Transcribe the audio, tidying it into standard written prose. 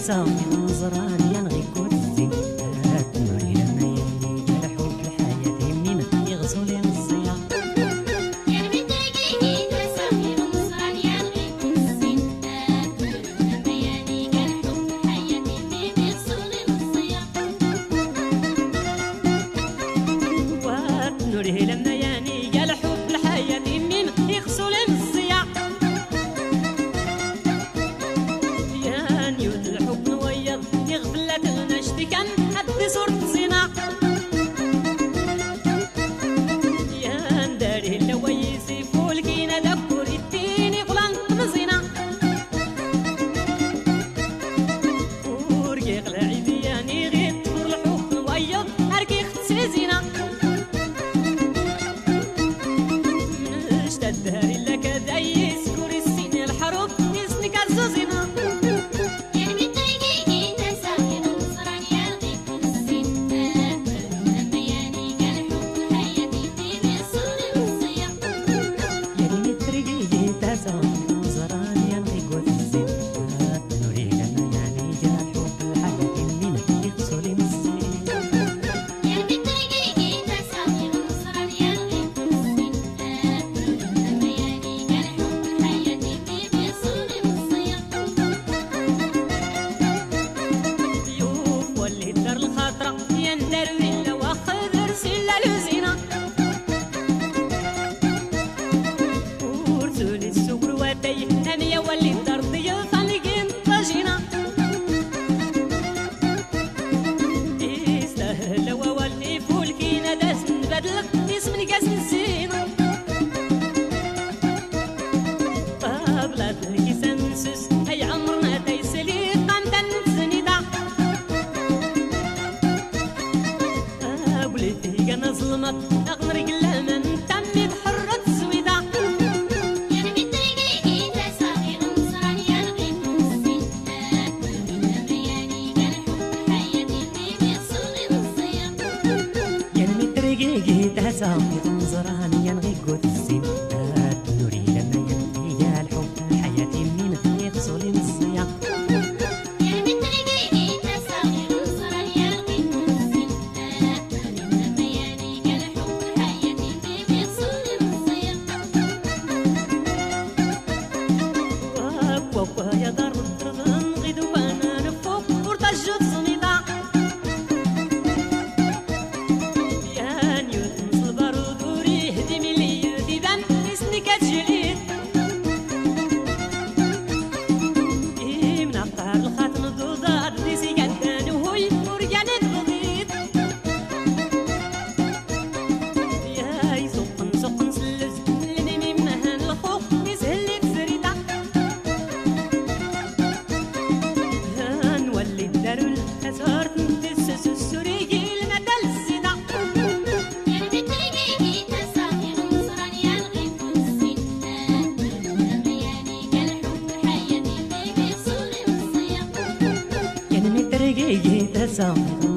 صافي نظران ينغي كوتي نوري لما يهني الحب الحياة منين يغزو لي الصيام نوري لما يهني الحب الحياة منين يغزو لي الصيام يا نيوت الحب نويض يغفلت نشتي كان أدي صورة زنا يا نداري اللويسي فولكينا دكور الديني قلان مزينا ورقي قلعي دياني غير تدور الحب نويض أركي اختسي زينا نشتد داري لك دايس كوري السين الحروب يسني كارزو زينا أنا يولي الدرضي طلقين طاجينا يستاهل وولي فولكينا داس نبدلق اسمني قاس نسينا طابلات الكيسانسس هي عمرنا تيسلي قامتا نتزنيدا وليتي قنا ظلمت أغنرق اللمن تمت حرة الزويدة جيت صافي تنظراني ينغي قوت السين نوري لما ينتهي يا الحب الحياة منين يغزو لي الصيام يا دار الدرغن غيدو بانا نفوق ورتجو تصنيدا كتجليد من عطار الخاتم الضوضاء ديسي قدان وهوي ورجال الضغيط يا يسوقن سوقن سلز اللي ممهن الخوق يسهل لي تفريدة نولي الدار الأسهار تنتسس السوريجي المدى الزيدة جيت صافي